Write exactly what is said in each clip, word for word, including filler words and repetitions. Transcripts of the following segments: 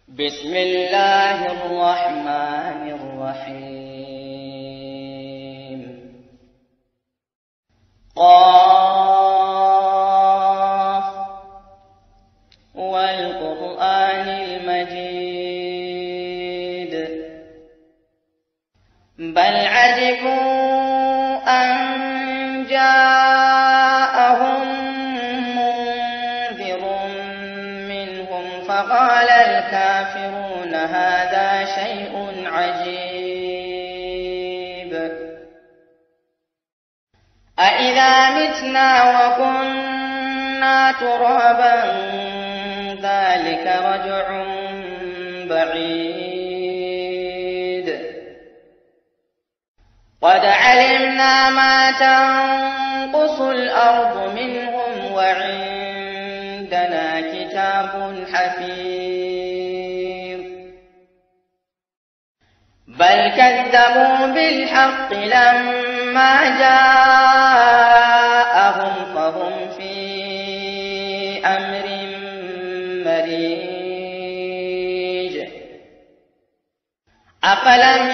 بسم الله الرحمن الرحيم. قاف والقرآن المجيد. بل عجبوا أن جاءهم منذر منهم فقال الكافرون هذا شيء عجيب. أإذا متنا وكنا ترابا ذلك رجع بعيد. قد علمنا ما تنقص الأرض منهم وعندنا كتاب حفيظ. بل كذبوا بالحق لما جاءهم فهم في أمر مريج. أفلم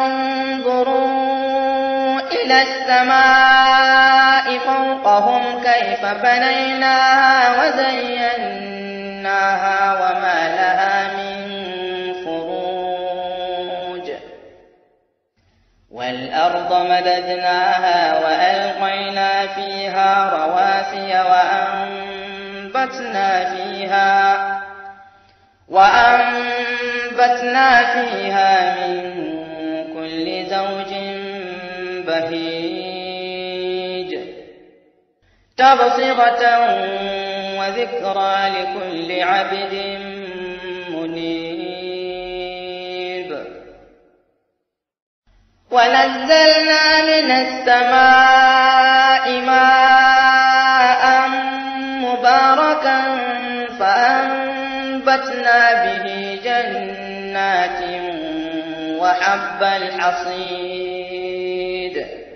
ينظروا إلى السماء فوقهم كيف بنيناها وزيناها وما لها من فروج. والأرض مددناها وألقينا فيها رواسي وأنبتنا فيها وأنبتنا فيها من كل زوج بهيج تبصرة وذكرى لكل عبد منيب. ونزلنا من السماء ماء مباركا فأنبتنا به جنات وحب الحصيد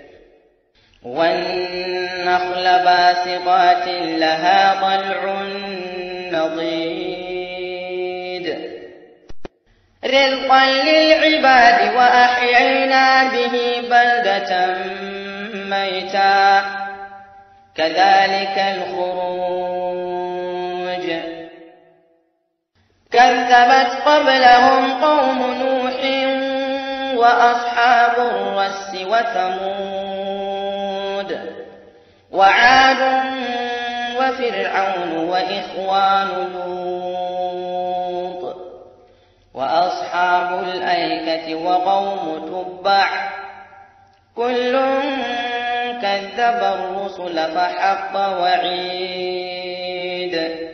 والنخل باسقات لها طلع نضيد رزقا للعباد وأحيينا به بلدة ميتا كذلك الخروج. كذبت قبلهم قوم نوح وأصحاب الرس وثمود وعاد وفرعون وإخوان لوط وأصحاب الأيكة وقوم تبع كل كذب الرسل فحق وعيد.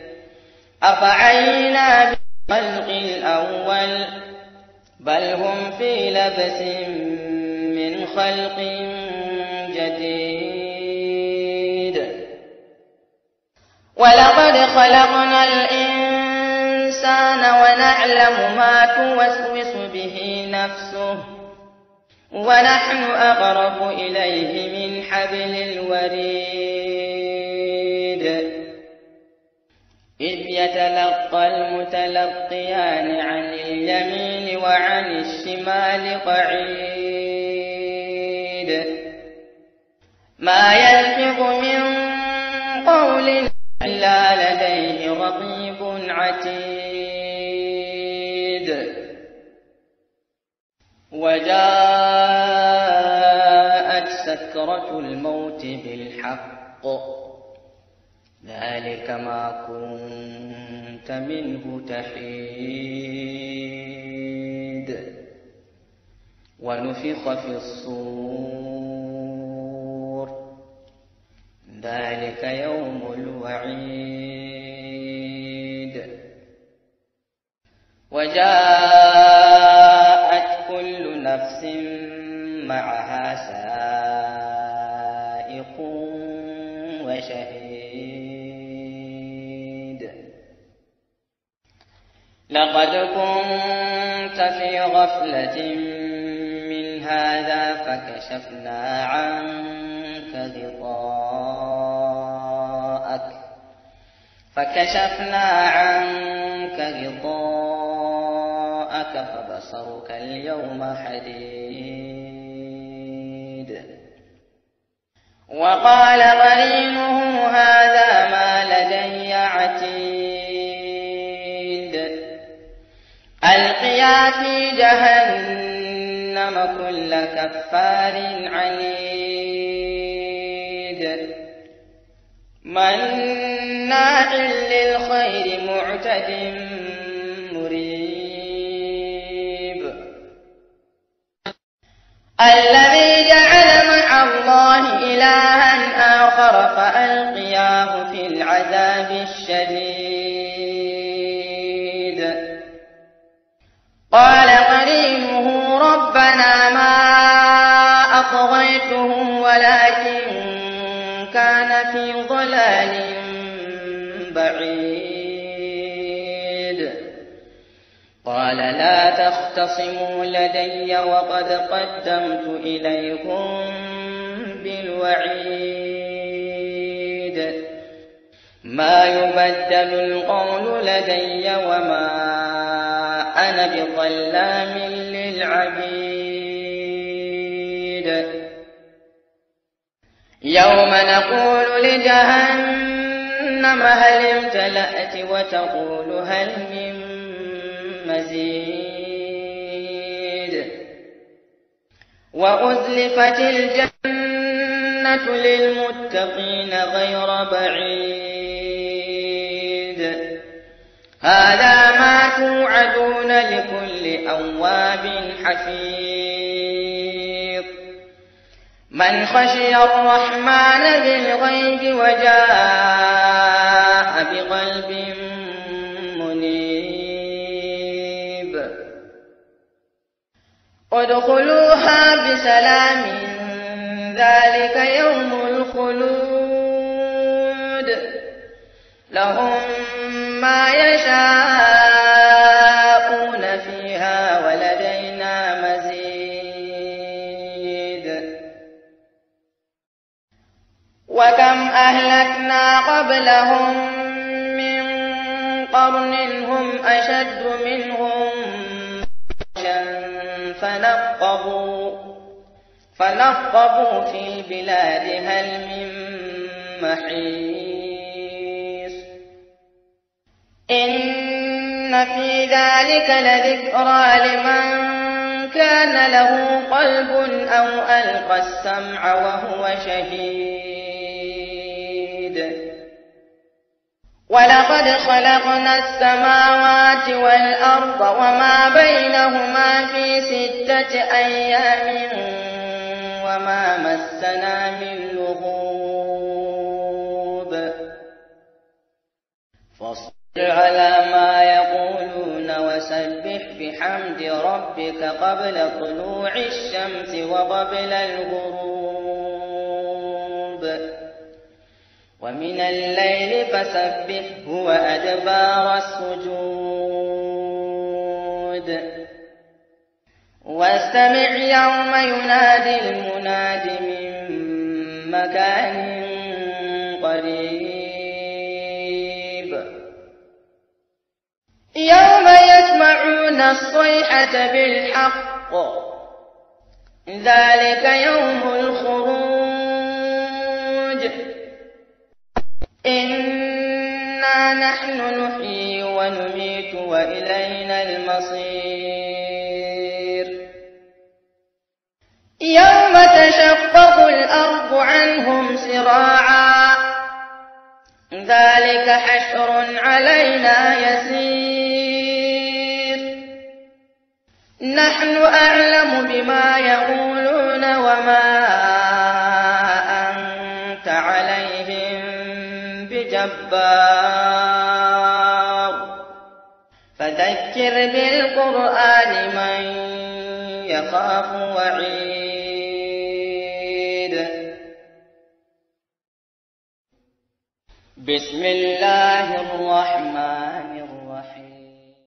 أفعينا بالخلق الأول بل هم في لبس من خلق جديد. ولقد خلقنا الإنسان ونعلم ما توسوس به نفسه ونحن أقرب إليه من حبل الوريد. إذ يتلقى المتلقيان عن اليمين وعن الشمال قعيد. ما يلفظ من قول إلا لديه رقيب عتيد. وجاءت سكرة الموت بالحق ذلك ما كنت منه تحيد. ونفخ في الصور ذلك يوم الوعيد. وجاءت كل نفس معها سائق وشهيد. لقد كنت في غفلة من هذا فكشفنا عنك غطاءك فكشفنا عنك غطاءك أخاك فبصرك اليوم حديد. وقال قرينه هذا ما لدي عتيد. ألقيا في جهنم كل كفار عنيد مناع للخير معتد مريب. الذي جعل مع الله إلها آخر فألقياه في العذاب الشديد. قال قرينه ربنا ما أطغيته ولكن كان في ضلال بعيد. قال لا تختصموا لدي وقد قدمت إليكم بالوعيد. ما يبدل القول لدي وما أنا بظلام للعبيد. يوم نقول لجهنم هل امتلأت وتقول هل من مزيد. وأزلفت الجنة للمتقين غير بعيد. هذا ما توعدون لكل أواب حفيظ. من خشي الرحمن بالغيب وجاء بقلب منيب. ادخلوها بسلام ذلك يوم الخلود. لهم ما يشاءون فيها ولدينا مزيد. وكم أهلكنا قبلهم من قرن هم أشد منهم بطشا فنقبوا فنقبوا في البلاد هل من محيص. إن في ذلك لذكرى لمن كان له قلب أو ألقى السمع وهو شهيد. ولقد خلقنا السماوات والأرض وما بينهما في ستة أيام وما مسنا من لغوب. فاصبر على ما يقولون وسبح بحمد ربك قبل طلوع الشمس وقبل الغروب ومن الليل فسبحه وأدبار السجود. واستمع يوم ينادي المناد من مكان قريب. يوم يسمعون الصيحة بالحق ذلك يوم الخروج. إنا نحن نحيي ونميت وإلينا المصير. يوم تشقق الأرض عنهم سراعا ذلك حشر علينا يسير. نحن أعلم بما يقولون وما أنت عليهم بجبار. فذكر بالقرآن من يخاف وعيد. بسم الله الرحمن